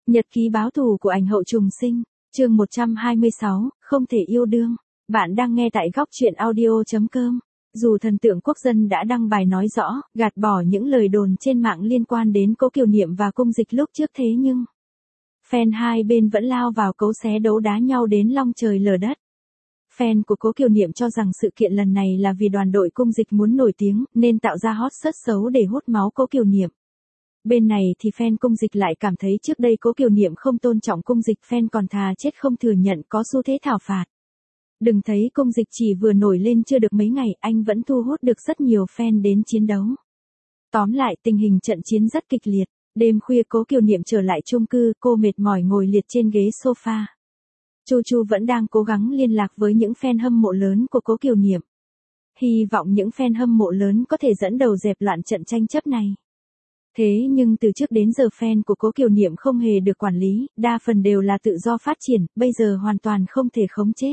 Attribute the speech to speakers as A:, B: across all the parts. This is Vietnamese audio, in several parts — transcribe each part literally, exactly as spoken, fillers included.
A: Nhật ký báo thù của ảnh hậu trùng sinh, chương một trăm hai mươi sáu, không thể yêu đương. Bạn đang nghe tại góc truyện audio.com. Dù thần tượng quốc dân đã đăng bài nói rõ, gạt bỏ những lời đồn trên mạng liên quan đến Cố Kiều Niệm và Cung Dịch lúc trước, thế nhưng fan hai bên vẫn lao vào cấu xé đấu đá nhau đến long trời lở đất. Fan của Cố Kiều Niệm cho rằng sự kiện lần này là vì đoàn đội Cung Dịch muốn nổi tiếng, nên tạo ra hot search xấu để hút máu Cố Kiều Niệm. Bên này thì fan Cung Dịch lại cảm thấy trước đây Cố Kiều Niệm không tôn trọng Cung Dịch, fan còn thà chết không thừa nhận, có xu thế thảo phạt. Đừng thấy Cung Dịch chỉ vừa nổi lên chưa được mấy ngày, anh vẫn thu hút được rất nhiều fan đến chiến đấu. Tóm lại, tình hình trận chiến rất kịch liệt. Đêm khuya Cố Kiều Niệm trở lại chung cư, cô mệt mỏi ngồi liệt trên ghế sofa. Chu Chu vẫn đang cố gắng liên lạc với những fan hâm mộ lớn của Cố Kiều Niệm. Hy vọng những fan hâm mộ lớn có thể dẫn đầu dẹp loạn trận tranh chấp này. Thế nhưng từ trước đến giờ fan của Cố Kiều Niệm không hề được quản lý, đa phần đều là tự do phát triển, bây giờ hoàn toàn không thể khống chế.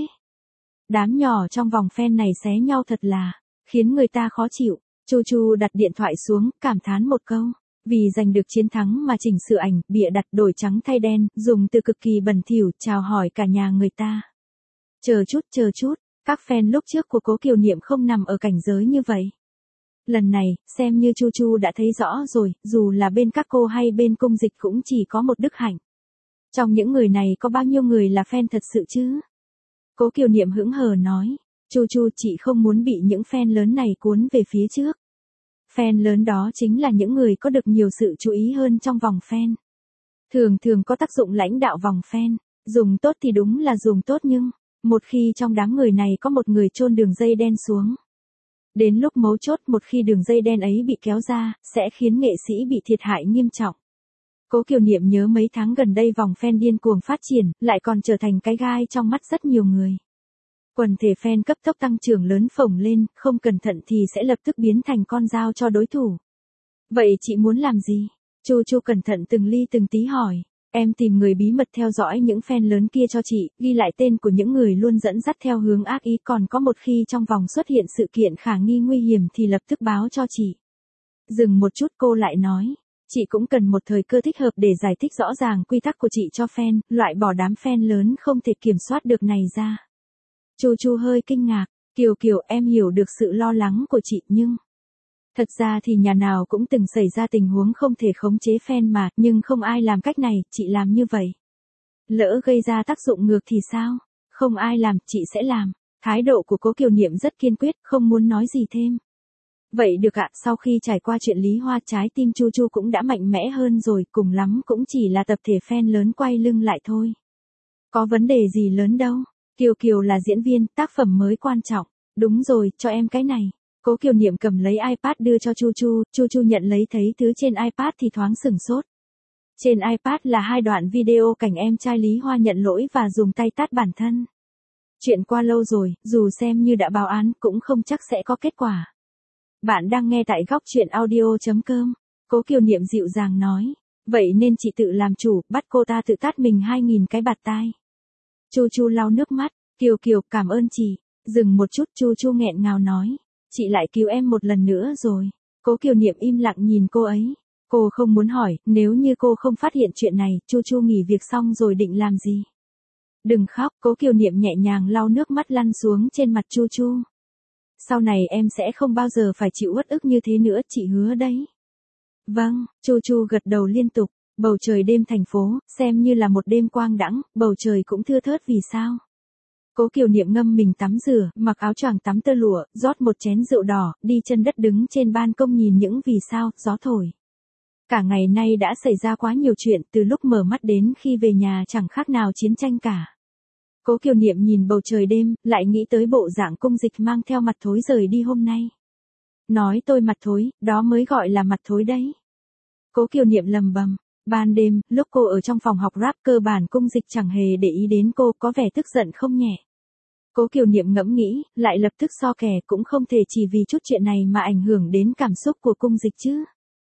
A: Đám nhỏ trong vòng fan này xé nhau thật là khiến người ta khó chịu. Chu Chu đặt điện thoại xuống, cảm thán một câu. Vì giành được chiến thắng mà chỉnh sửa ảnh, bịa đặt, đổi trắng thay đen, dùng từ cực kỳ bẩn thỉu chào hỏi cả nhà người ta. Chờ chút, chờ chút, các fan lúc trước của Cố Kiều Niệm không nằm ở cảnh giới như vậy. Lần này, xem như Chu Chu đã thấy rõ rồi, dù là bên các cô hay bên Cung Dịch cũng chỉ có một Đức Hạnh. Trong những người này có bao nhiêu người là fan thật sự chứ? Cố Kiều Niệm hững hờ nói, Chu Chu, chị không muốn bị những fan lớn này cuốn về phía trước. Fan lớn đó chính là những người có được nhiều sự chú ý hơn trong vòng fan. Thường thường có tác dụng lãnh đạo vòng fan, dùng tốt thì đúng là dùng tốt, nhưng một khi trong đám người này có một người chôn đường dây đen xuống. Đến lúc mấu chốt, một khi đường dây đen ấy bị kéo ra, sẽ khiến nghệ sĩ bị thiệt hại nghiêm trọng. Cố Kiều Niệm nhớ mấy tháng gần đây vòng fan điên cuồng phát triển, lại còn trở thành cái gai trong mắt rất nhiều người. Quần thể fan cấp tốc tăng trưởng lớn phồng lên, không cẩn thận thì sẽ lập tức biến thành con dao cho đối thủ. Vậy chị muốn làm gì? Chu Chu cẩn thận từng ly từng tí hỏi. Em tìm người bí mật theo dõi những fan lớn kia cho chị, ghi lại tên của những người luôn dẫn dắt theo hướng ác ý, còn có một khi trong vòng xuất hiện sự kiện khả nghi nguy hiểm thì lập tức báo cho chị. Dừng một chút cô lại nói, chị cũng cần một thời cơ thích hợp để giải thích rõ ràng quy tắc của chị cho fan, loại bỏ đám fan lớn không thể kiểm soát được này ra. Chu Chu hơi kinh ngạc, Kiều Kiều, em hiểu được sự lo lắng của chị, nhưng thật ra thì nhà nào cũng từng xảy ra tình huống không thể khống chế fan mà, nhưng không ai làm cách này, chị làm như vậy. Lỡ gây ra tác dụng ngược thì sao? Không ai làm, chị sẽ làm. Thái độ của Cố Kiều Niệm rất kiên quyết, không muốn nói gì thêm. Vậy được ạ, sau khi trải qua chuyện Lý Hoa, trái tim Chu Chu cũng đã mạnh mẽ hơn rồi, cùng lắm cũng chỉ là tập thể fan lớn quay lưng lại thôi. Có vấn đề gì lớn đâu. Kiều Kiều là diễn viên, tác phẩm mới quan trọng. Đúng rồi, cho em cái này. Cố Kiều Niệm cầm lấy iPad đưa cho Chu Chu, Chu Chu nhận lấy thấy thứ trên iPad thì thoáng sửng sốt. Trên iPad là hai đoạn video cảnh em trai Lý Hoa nhận lỗi và dùng tay tát bản thân. Chuyện qua lâu rồi, dù xem như đã báo án cũng không chắc sẽ có kết quả. Bạn đang nghe tại góc truyện audio.com. Cố Kiều Niệm dịu dàng nói. Vậy nên chị tự làm chủ, bắt cô ta tự tát mình hai nghìn cái bạt tai. Chu Chu lau nước mắt, Kiều Kiều, cảm ơn chị. Dừng một chút, Chu Chu nghẹn ngào nói. Chị lại cứu em một lần nữa rồi. Cố Kiều Niệm im lặng nhìn cô ấy. Cô không muốn hỏi, nếu như cô không phát hiện chuyện này, Chu Chu nghỉ việc xong rồi định làm gì? Đừng khóc, Cố Kiều Niệm nhẹ nhàng lau nước mắt lăn xuống trên mặt Chu Chu. Sau này em sẽ không bao giờ phải chịu uất ức như thế nữa, chị hứa đấy. Vâng, Chu Chu gật đầu liên tục. Bầu trời đêm thành phố, xem như là một đêm quang đãng, bầu trời cũng thưa thớt vì sao. Cố Kiều Niệm ngâm mình tắm rửa, mặc áo choàng tắm tơ lụa, rót một chén rượu đỏ, đi chân đất đứng trên ban công nhìn những vì sao, gió thổi. Cả ngày nay đã xảy ra quá nhiều chuyện, từ lúc mở mắt đến khi về nhà chẳng khác nào chiến tranh cả. Cố Kiều Niệm nhìn bầu trời đêm, lại nghĩ tới bộ dạng Cung Dịch mang theo mặt thối rời đi hôm nay. Nói tôi mặt thối, đó mới gọi là mặt thối đấy. Cố Kiều Niệm lầm bầm. Ban đêm, lúc cô ở trong phòng học rap, cơ bản Cung Dịch chẳng hề để ý đến cô, có vẻ tức giận không nhẹ. Cố Kiều Niệm ngẫm nghĩ, lại lập tức so kè, cũng không thể chỉ vì chút chuyện này mà ảnh hưởng đến cảm xúc của Cung Dịch chứ.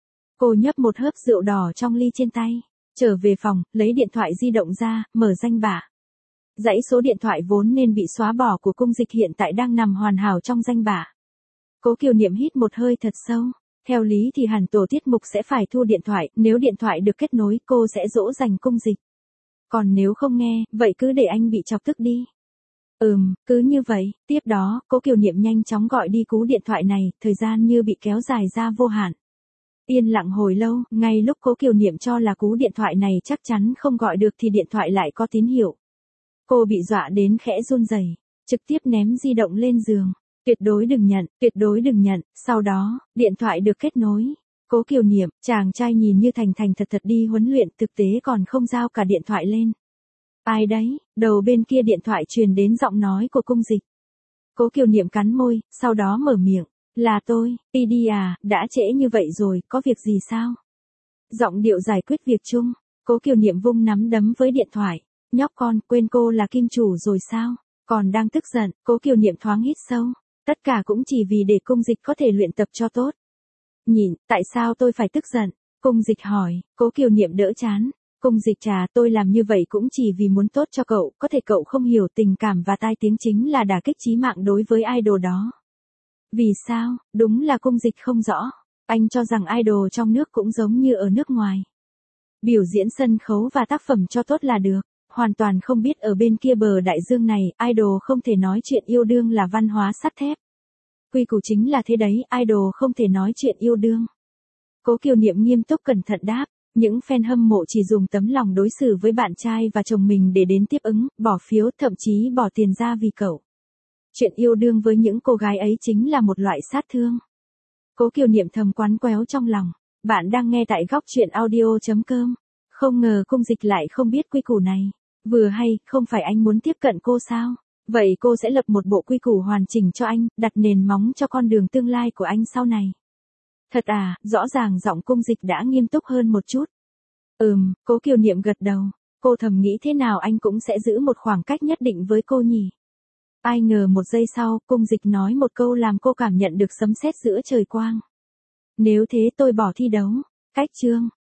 A: Cô nhấp một hớp rượu đỏ trong ly trên tay, trở về phòng, lấy điện thoại di động ra, mở danh bạ. Dãy số điện thoại vốn nên bị xóa bỏ của Cung Dịch hiện tại đang nằm hoàn hảo trong danh bạ. Cố Kiều Niệm hít một hơi thật sâu. Theo lý thì hẳn tổ tiết mục sẽ phải thu điện thoại, nếu điện thoại được kết nối cô sẽ dỗ dành Cung Dịch. Còn nếu không nghe, vậy cứ để anh bị chọc tức đi. Ừm, cứ như vậy, tiếp đó, Cố Kiều Niệm nhanh chóng gọi đi cú điện thoại này, thời gian như bị kéo dài ra vô hạn. Yên lặng hồi lâu, ngay lúc Cố Kiều Niệm cho là cú điện thoại này chắc chắn không gọi được thì điện thoại lại có tín hiệu. Cô bị dọa đến khẽ run rẩy, trực tiếp ném di động lên giường. Tuyệt đối đừng nhận, tuyệt đối đừng nhận, sau đó, điện thoại được kết nối. Cố Kiều Niệm, chàng trai nhìn như thành thành thật thật đi huấn luyện, thực tế còn không giao cả điện thoại lên. Ai đấy, đầu bên kia điện thoại truyền đến giọng nói của Cung Dịch. Cố Kiều Niệm cắn môi, sau đó mở miệng. Là tôi, đi đi à, đã trễ như vậy rồi, có việc gì sao? Giọng điệu giải quyết việc chung. Cố Kiều Niệm vung nắm đấm với điện thoại. Nhóc con, quên cô là kim chủ rồi sao? Còn đang tức giận, Cố Kiều Niệm thoáng hít sâu. Tất cả cũng chỉ vì để Cung Dịch có thể luyện tập cho tốt. Nhìn, tại sao tôi phải tức giận? Cung Dịch hỏi. Cố Kiều Niệm đỡ chán. Cung Dịch trà, tôi làm như vậy cũng chỉ vì muốn tốt cho cậu, có thể cậu không hiểu tình cảm và tai tiếng chính là đả kích chí mạng đối với idol đó. Vì sao? Đúng là Cung Dịch không rõ. Anh cho rằng idol trong nước cũng giống như ở nước ngoài. Biểu diễn sân khấu và tác phẩm cho tốt là được. Hoàn toàn không biết ở bên kia bờ đại dương này, idol không thể nói chuyện yêu đương là văn hóa sắt thép. Quy củ chính là thế đấy, idol không thể nói chuyện yêu đương. Cố Kiều Niệm nghiêm túc cẩn thận đáp. Những fan hâm mộ chỉ dùng tấm lòng đối xử với bạn trai và chồng mình để đến tiếp ứng, bỏ phiếu, thậm chí bỏ tiền ra vì cậu. Chuyện yêu đương với những cô gái ấy chính là một loại sát thương. Cố Kiều Niệm thầm quán quéo trong lòng. Bạn đang nghe tại góc truyện audio chấm com. Không ngờ Cung Dịch lại không biết quy củ này. Vừa hay, không phải anh muốn tiếp cận cô sao? Vậy cô sẽ lập một bộ quy củ hoàn chỉnh cho anh, đặt nền móng cho con đường tương lai của anh sau này. Thật à, rõ ràng giọng Cung Dịch đã nghiêm túc hơn một chút. Ừm, Cố Kiều Niệm gật đầu. Cô thầm nghĩ thế nào anh cũng sẽ giữ một khoảng cách nhất định với cô nhỉ. Ai ngờ một giây sau, Cung Dịch nói một câu làm cô cảm nhận được sấm sét giữa trời quang. Nếu thế tôi bỏ thi đấu. Cách chương.